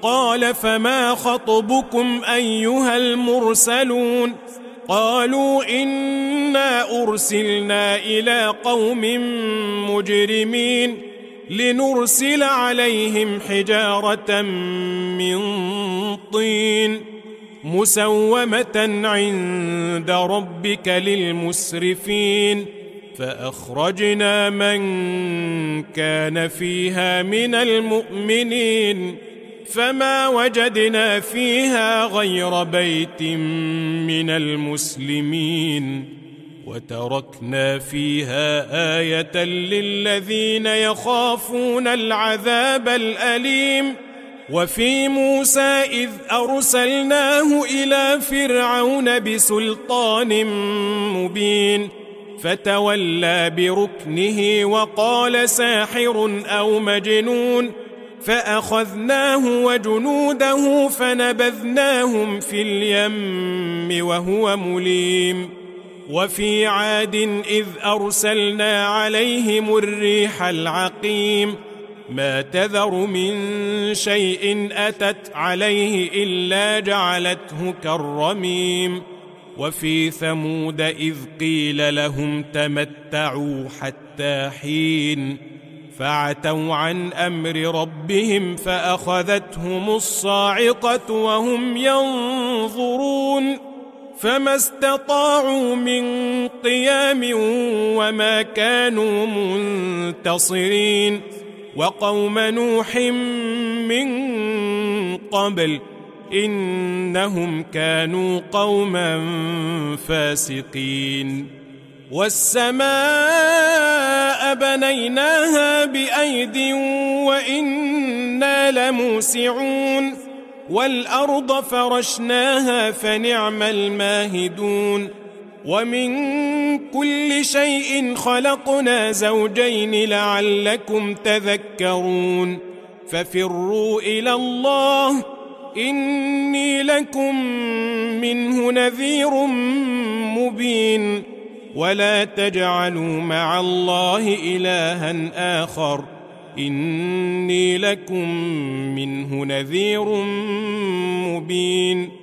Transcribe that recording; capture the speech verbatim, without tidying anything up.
قال فما خطبكم أيها المرسلون قالوا إنا أرسلنا إلى قوم مجرمين لنرسل عليهم حجارة من طين مسومة عند ربك للمسرفين فأخرجنا من كان فيها من المؤمنين فما وجدنا فيها غير بيت من المسلمين وتركنا فيها آية للذين يخافون العذاب الأليم وفي موسى إذ أرسلناه إلى فرعون بسلطان مبين فتولى بركنه وقال ساحر أو مجنون فأخذناه وجنوده فنبذناهم في اليم وهو مليم وفي عاد إذ أرسلنا عليهم الريح العقيم ما تذر من شيء أتت عليه إلا جعلته كالرميم وفي ثمود إذ قيل لهم تمتعوا حتى حين فعتوا عن أمر ربهم فأخذتهم الصاعقة وهم ينظرون فما استطاعوا من قيام وما كانوا منتصرين وقوم نوح من قبل إنهم كانوا قوما فاسقين والسماء بنيناها بأيد وإنا لموسعون والأرض فرشناها فنعم الماهدون ومن كل شيء خلقنا زوجين لعلكم تذكرون ففروا إلى الله إني لكم منه نذير مبين ولا تجعلوا مع الله إلها آخر إني لكم منه نذير مبين